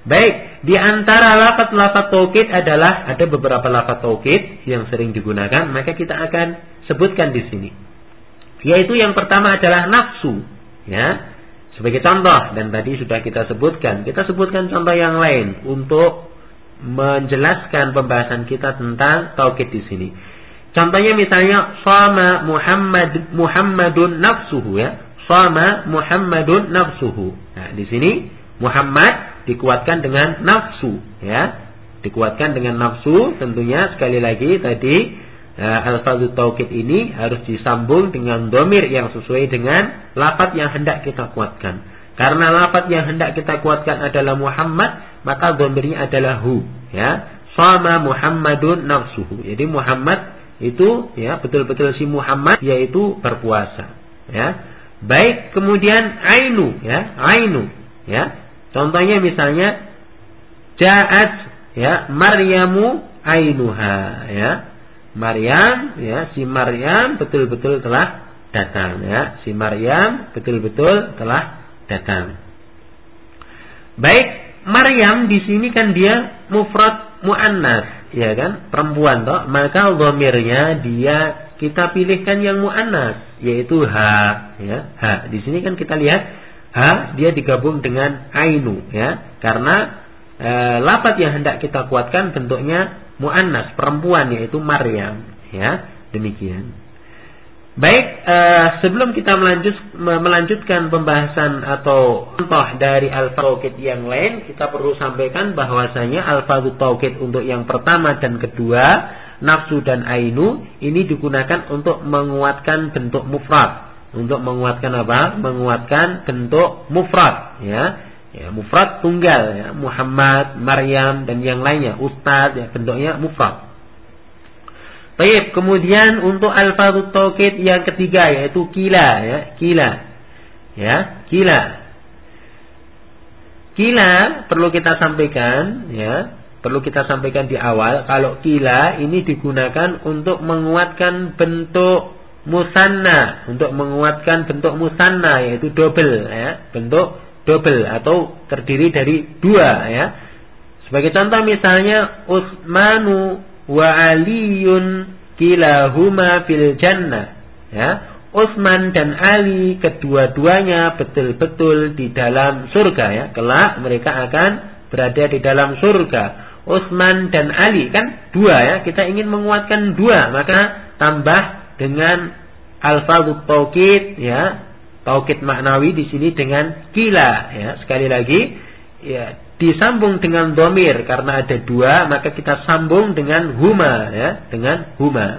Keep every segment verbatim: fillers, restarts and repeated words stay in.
Baik, di antara lafaz-lafaz taukid adalah ada beberapa lafaz taukid yang sering digunakan, maka kita akan sebutkan di sini. Yaitu yang pertama adalah nafsu, ya. Sebagai contoh, dan tadi sudah kita sebutkan, kita sebutkan contoh yang lain untuk menjelaskan pembahasan kita tentang taukid di sini. Contohnya misalnya shama Muhammad Muhammadun nafsuhu, ya. Shama Muhammadun nafsuhu. Nah, di sini Muhammad dikuatkan dengan nafsu, ya. Dikuatkan dengan nafsu, tentunya sekali lagi tadi uh, alfazut taukid ini harus disambung dengan dhamir yang sesuai dengan lafaz yang hendak kita kuatkan. Karena lafaz yang hendak kita kuatkan adalah Muhammad, maka dhamirnya adalah hu, ya. Shama Muhammadun nafsuhu. Jadi Muhammad itu, ya, betul-betul si Muhammad yaitu berpuasa, ya. Baik, kemudian ainu, ya, ainu, ya. Contohnya misalnya ja'at, ya, Maryamu ainuha, ya. Maryam, ya, si Maryam betul-betul telah datang, ya. Si Maryam betul-betul telah datang. Baik, Maryam di sini kan dia mufrad muannas, ya kan? Perempuan toh, maka dhamirnya dia kita pilihkan yang muannas, yaitu ha, ya. Ha. Di sini kan kita lihat ha, dia digabung dengan ainu, ya, karena e, lafaz yang hendak kita kuatkan bentuknya muannas, perempuan, yaitu Maryam, ya, demikian. Baik, e, sebelum kita melanjut, melanjutkan pembahasan atau contoh dari alfaz taukid yang lain, kita perlu sampaikan bahwasanya alfaz taukid untuk yang pertama dan kedua, nafsu dan ainu, ini digunakan untuk menguatkan bentuk mufrad. Untuk menguatkan apa? Menguatkan bentuk mufrad, ya. Ya, mufrad tunggal, ya. Muhammad, Maryam dan yang lainnya, Ustaz, ya, bentuknya mufrad. Baik, kemudian untuk alfazut taukid yang ketiga yaitu kila, ya, kila. Ya, kila. Kila perlu kita sampaikan, ya. Perlu kita sampaikan di awal kalau kila ini digunakan untuk menguatkan bentuk musanna, untuk menguatkan bentuk musanna yaitu double, ya, bentuk double atau terdiri dari dua, ya. Sebagai contoh misalnya Utsmanu wa Aliyun kilahuma fil jannah, ya. Utsman dan Ali kedua-duanya betul-betul di dalam surga, ya. Kelak mereka akan berada di dalam surga. Utsman dan Ali kan dua, ya. Kita ingin menguatkan dua, maka tambah dengan alfazut taukid, ya, taukid maknawi di sini dengan kila, ya. Sekali lagi, ya, disambung dengan dhamir karena ada dua, maka kita sambung dengan huma, ya, dengan huma.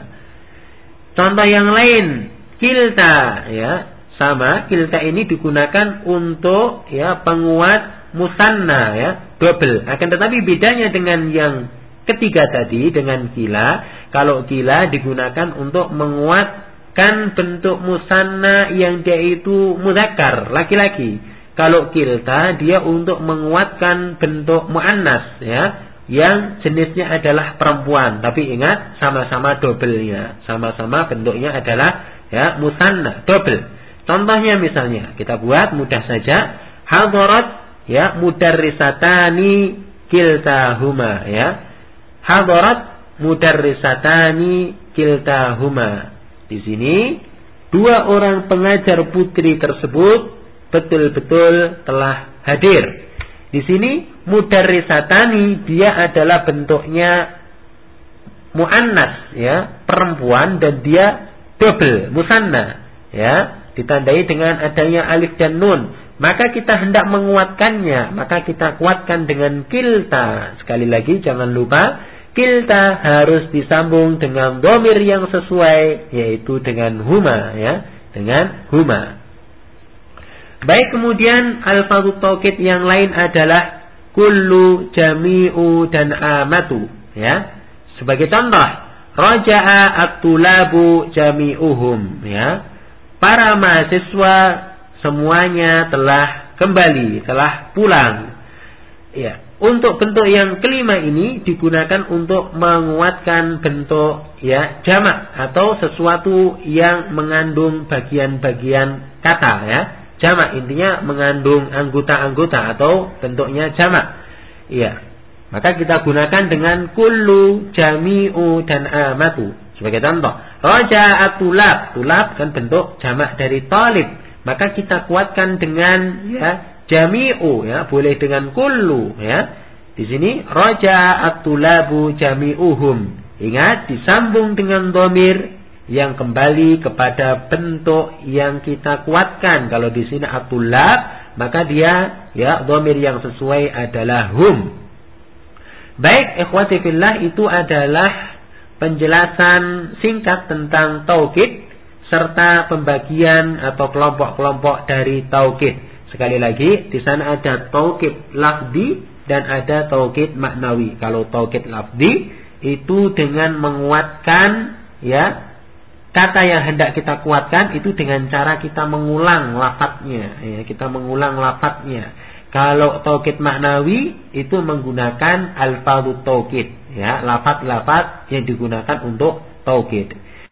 Contoh yang lain, kilta, ya, sama, kilta ini digunakan untuk, ya, penguat musanna, ya, double. Akan tetapi bedanya dengan yang ketiga tadi dengan kila, kalau kila digunakan untuk menguat kan bentuk musanna yang dia itu mudzakkar, laki-laki. Kalau kilta dia untuk menguatkan bentuk muannas, ya, yang jenisnya adalah perempuan. Tapi ingat sama-sama dobelnya, sama-sama bentuknya adalah, ya, musanna, dobel. Contohnya misalnya kita buat mudah saja, hadarat, ya, mudarrisatani kiltahuma, ya. Hadarat mudarrisatani kiltahuma. Di sini dua orang pengajar putri tersebut betul-betul telah hadir. Di sini mudarrisatani dia adalah bentuknya muannas, ya, perempuan, dan dia double musanna, ya, ditandai dengan adanya alif dan nun. Maka kita hendak menguatkannya, maka kita kuatkan dengan kilta. Sekali lagi jangan lupa, kilta harus disambung dengan dhamir yang sesuai, yaitu dengan huma, ya, dengan huma. Baik, kemudian alfazut taukid yang lain adalah kullu, jami'u dan amatu, ya. Sebagai contoh, raja'a at-tulabu jami'uhum, ya. Para mahasiswa semuanya telah kembali, telah pulang. Ya, untuk bentuk yang kelima ini digunakan untuk menguatkan bentuk, ya, jamak atau sesuatu yang mengandung bagian-bagian kata, ya. Jamak intinya mengandung anggota-anggota atau bentuknya jamak. Iya. Maka kita gunakan dengan kullu, jami'u, dan amatu. Sebagai contoh, raja'at tulab. Tulab kan bentuk jamak dari talib. Maka kita kuatkan dengan ya jami'u, ya, boleh dengan kullu, ya. Di sini raja'at tulabu jami'uhum. Ingat, disambung dengan dhamir yang kembali kepada bentuk yang kita kuatkan. Kalau di sini at-tulab, maka dia ya dhamir yang sesuai adalah hum. Baik, ikhwati fillah, itu adalah penjelasan singkat tentang taukid serta pembagian atau kelompok-kelompok dari taukid. Sekali lagi, di sana ada taukid lafzi dan ada taukid maknawi. Kalau taukid lafzi itu dengan menguatkan ya kata yang hendak kita kuatkan itu dengan cara kita mengulang lafadznya, ya, kita mengulang lafadznya. Kalau taukid maknawi itu menggunakan alfadut taukid, ya, lafaz-lafaz yang digunakan untuk taukid.